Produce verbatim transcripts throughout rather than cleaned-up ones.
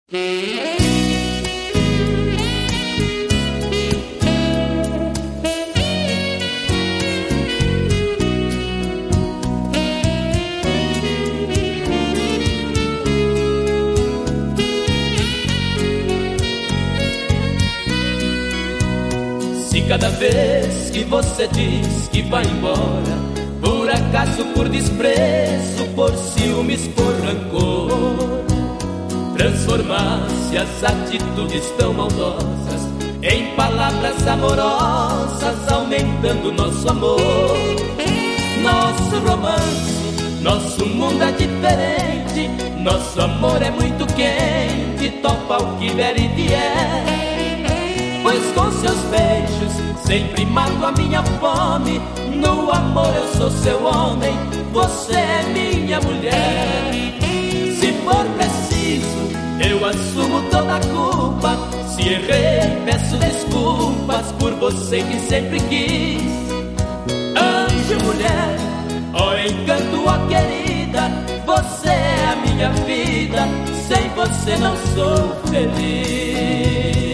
Se cada vez que você diz que vai embora, por acaso, por desprezo, por ciúmes, por rancor, transformasse as atitudes tão maldosas em palavras amorosas, aumentando nosso amor, nosso romance, nosso mundo é diferente, nosso amor é muito quente, topa o que der e vier. Pois com seus beijos sempre mato a minha fome, no amor eu sou seu homem, você é minha mulher. Se for preciso, eu assumo toda a culpa, se errei, peço desculpas por você que sempre quis. Anjo, mulher, ó encanto, ó querida, você é a minha vida, sem você não sou feliz.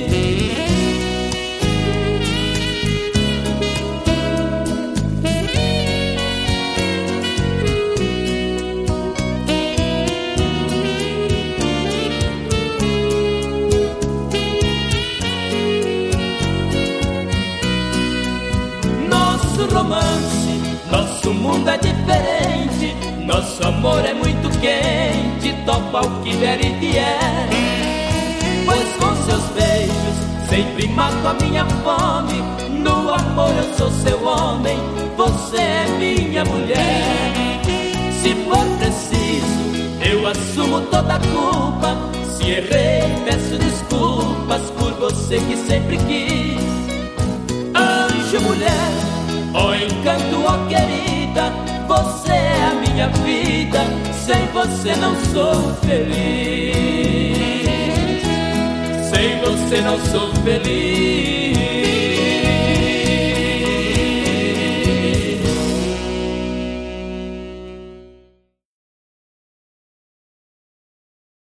Romance, nosso mundo é diferente, nosso amor é muito quente, topa o que der e vier. Pois com seus beijos sempre mato a minha fome, no amor eu sou seu homem, você é minha mulher. Se for preciso, eu assumo toda a culpa, se errei, peço desculpas por você que sempre quis. Anjo, mulher, ó encanto, ó querida, você é a minha vida, sem você não sou feliz, sem você não sou feliz.